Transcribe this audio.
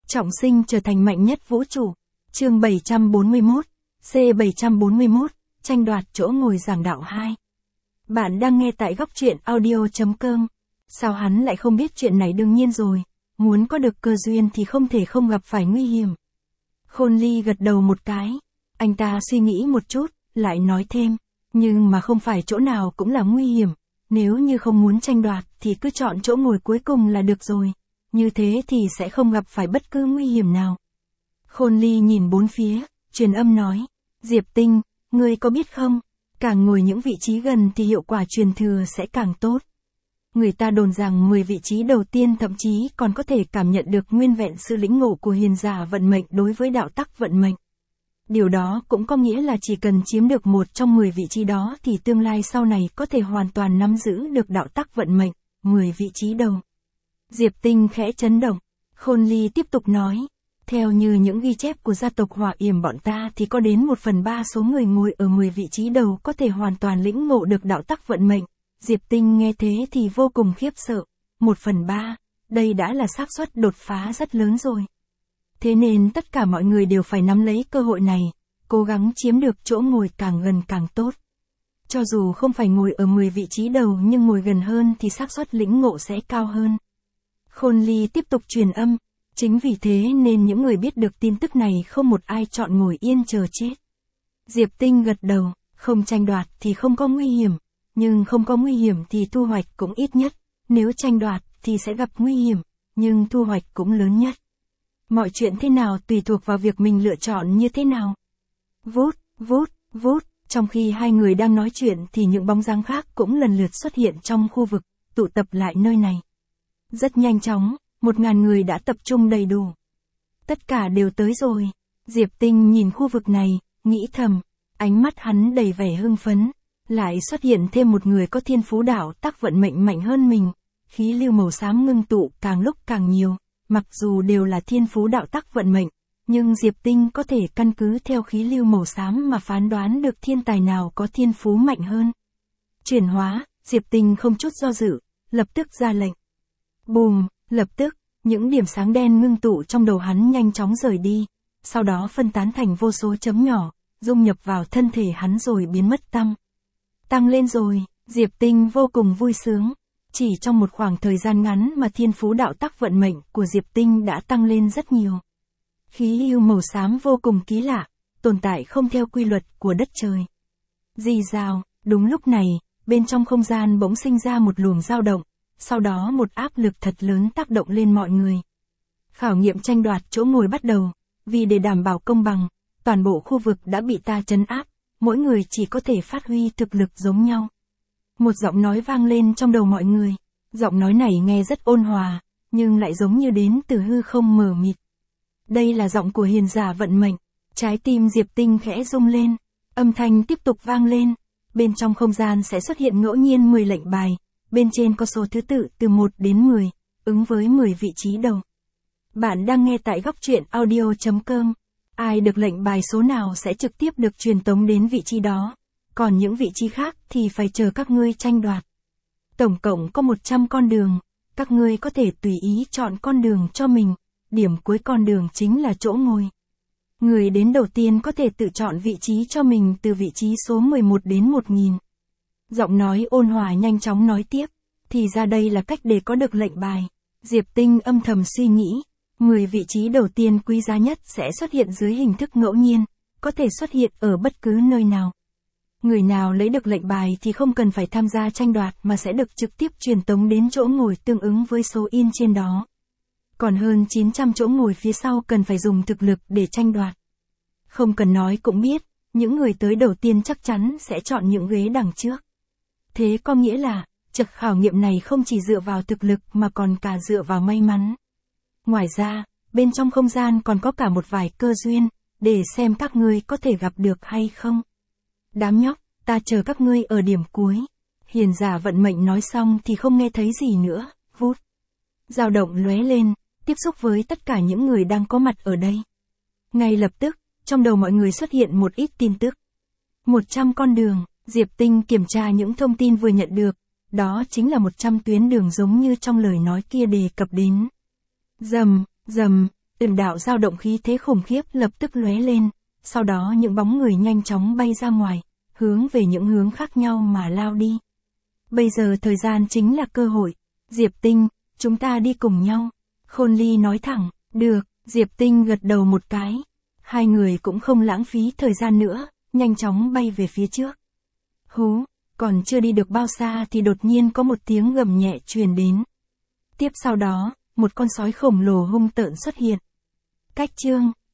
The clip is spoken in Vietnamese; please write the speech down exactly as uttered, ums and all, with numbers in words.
Trọng sinh trở thành mạnh nhất vũ trụ. Chương bảy trăm bốn mươi mốt, C bảy trăm bốn mươi mốt, tranh đoạt chỗ ngồi giảng đạo hai. Bạn đang nghe tại góc truyện audio chấm com. Sao hắn lại không biết chuyện này? Đương nhiên rồi, muốn có được cơ duyên thì không thể không gặp phải nguy hiểm. Khôn Ly gật đầu một cái, anh ta suy nghĩ một chút, lại nói thêm, nhưng mà không phải chỗ nào cũng là nguy hiểm, nếu như không muốn tranh đoạt thì cứ chọn chỗ ngồi cuối cùng là được rồi, như thế thì sẽ không gặp phải bất cứ nguy hiểm nào. Khôn Ly nhìn bốn phía, truyền âm nói, Diệp Tinh, ngươi có biết không, càng ngồi những vị trí gần thì hiệu quả truyền thừa sẽ càng tốt. Người ta đồn rằng mười vị trí đầu tiên thậm chí còn có thể cảm nhận được nguyên vẹn sự lĩnh ngộ của hiền giả vận mệnh đối với đạo tắc vận mệnh. Điều đó cũng có nghĩa là chỉ cần chiếm được một trong mười vị trí đó thì tương lai sau này có thể hoàn toàn nắm giữ được đạo tắc vận mệnh, mười vị trí đầu. Diệp Tinh khẽ chấn động, Khôn Ly tiếp tục nói, theo như những ghi chép của gia tộc Hỏa Yểm bọn ta thì có đến một phần ba số người ngồi ở mười vị trí đầu có thể hoàn toàn lĩnh ngộ được đạo tắc vận mệnh. Diệp Tinh nghe thế thì vô cùng khiếp sợ, một phần ba, đây đã là xác suất đột phá rất lớn rồi. Thế nên tất cả mọi người đều phải nắm lấy cơ hội này, cố gắng chiếm được chỗ ngồi càng gần càng tốt. Cho dù không phải ngồi ở mười vị trí đầu nhưng ngồi gần hơn thì xác suất lĩnh ngộ sẽ cao hơn. Khôn Ly tiếp tục truyền âm, chính vì thế nên những người biết được tin tức này không một ai chọn ngồi yên chờ chết. Diệp Tinh gật đầu, không tranh đoạt thì không có nguy hiểm, nhưng không có nguy hiểm thì thu hoạch cũng ít nhất, nếu tranh đoạt thì sẽ gặp nguy hiểm, nhưng thu hoạch cũng lớn nhất. Mọi chuyện thế nào tùy thuộc vào việc mình lựa chọn như thế nào. Vút, vút, vút, trong khi hai người đang nói chuyện thì những bóng dáng khác cũng lần lượt xuất hiện trong khu vực, tụ tập lại nơi này. Rất nhanh chóng, một ngàn người đã tập trung đầy đủ. Tất cả đều tới rồi. Diệp Tinh nhìn khu vực này, nghĩ thầm, ánh mắt hắn đầy vẻ hưng phấn. Lại xuất hiện thêm một người có thiên phú đạo tắc vận mệnh mạnh hơn mình. Khí lưu màu xám ngưng tụ càng lúc càng nhiều. Mặc dù đều là thiên phú đạo tắc vận mệnh, nhưng Diệp Tinh có thể căn cứ theo khí lưu màu xám mà phán đoán được thiên tài nào có thiên phú mạnh hơn. Chuyển hóa, Diệp Tinh không chút do dự, lập tức ra lệnh. Bùm, lập tức, những điểm sáng đen ngưng tụ trong đầu hắn nhanh chóng rời đi, sau đó phân tán thành vô số chấm nhỏ, dung nhập vào thân thể hắn rồi biến mất tăm. Tăng lên rồi, Diệp Tinh vô cùng vui sướng. Chỉ trong một khoảng thời gian ngắn mà thiên phú đạo tắc vận mệnh của Diệp Tinh đã tăng lên rất nhiều. Khí lưu màu xám vô cùng kỳ lạ, tồn tại không theo quy luật của đất trời. Rì rào, đúng lúc này, bên trong không gian bỗng sinh ra một luồng dao động, sau đó một áp lực thật lớn tác động lên mọi người. Khảo nghiệm tranh đoạt chỗ ngồi bắt đầu, vì để đảm bảo công bằng, toàn bộ khu vực đã bị ta trấn áp, mỗi người chỉ có thể phát huy thực lực giống nhau. Một giọng nói vang lên trong đầu mọi người, giọng nói này nghe rất ôn hòa, nhưng lại giống như đến từ hư không mờ mịt. Đây là giọng của hiền giả vận mệnh, trái tim Diệp Tinh khẽ rung lên, âm thanh tiếp tục vang lên, bên trong không gian sẽ xuất hiện ngẫu nhiên mười lệnh bài, bên trên có số thứ tự từ một đến mười, ứng với mười vị trí đầu. Bạn đang nghe tại góc truyện audio chấm com, ai được lệnh bài số nào sẽ trực tiếp được truyền tống đến vị trí đó. Còn những vị trí khác thì phải chờ các ngươi tranh đoạt. Tổng cộng có một trăm con đường, các ngươi có thể tùy ý chọn con đường cho mình, điểm cuối con đường chính là chỗ ngồi. Người đến đầu tiên có thể tự chọn vị trí cho mình từ vị trí số mười một đến một nghìn. Giọng nói ôn hòa nhanh chóng nói tiếp, thì ra đây là cách để có được lệnh bài. Diệp Tinh âm thầm suy nghĩ, mười vị trí đầu tiên quý giá nhất sẽ xuất hiện dưới hình thức ngẫu nhiên, có thể xuất hiện ở bất cứ nơi nào. Người nào lấy được lệnh bài thì không cần phải tham gia tranh đoạt mà sẽ được trực tiếp truyền tống đến chỗ ngồi tương ứng với số in trên đó. Còn hơn chín trăm chỗ ngồi phía sau cần phải dùng thực lực để tranh đoạt. Không cần nói cũng biết, những người tới đầu tiên chắc chắn sẽ chọn những ghế đằng trước. Thế có nghĩa là, trận khảo nghiệm này không chỉ dựa vào thực lực mà còn cả dựa vào may mắn. Ngoài ra, bên trong không gian còn có cả một vài cơ duyên, để xem các ngươi có thể gặp được hay không. Đám nhóc, ta chờ các ngươi ở điểm cuối. Hiền giả vận mệnh nói xong thì không nghe thấy gì nữa, vút. Dao động lóe lên, tiếp xúc với tất cả những người đang có mặt ở đây. Ngay lập tức, trong đầu mọi người xuất hiện một ít tin tức. một trăm con đường, Diệp Tinh kiểm tra những thông tin vừa nhận được, đó chính là một trăm tuyến đường giống như trong lời nói kia đề cập đến. Rầm, rầm, Từng đạo dao động khí thế khủng khiếp lập tức lóe lên, sau đó những bóng người nhanh chóng bay ra ngoài, hướng về những hướng khác nhau mà lao đi. Bây giờ thời gian chính là cơ hội. Diệp Tinh, chúng ta đi cùng nhau. Khôn Ly nói thẳng, được, Diệp Tinh gật đầu một cái. Hai người cũng không lãng phí thời gian nữa, nhanh chóng bay về phía trước. Hú, còn chưa đi được bao xa thì đột nhiên có một tiếng gầm nhẹ truyền đến. Tiếp sau đó, một con sói khổng lồ hung tợn xuất hiện. Cách chương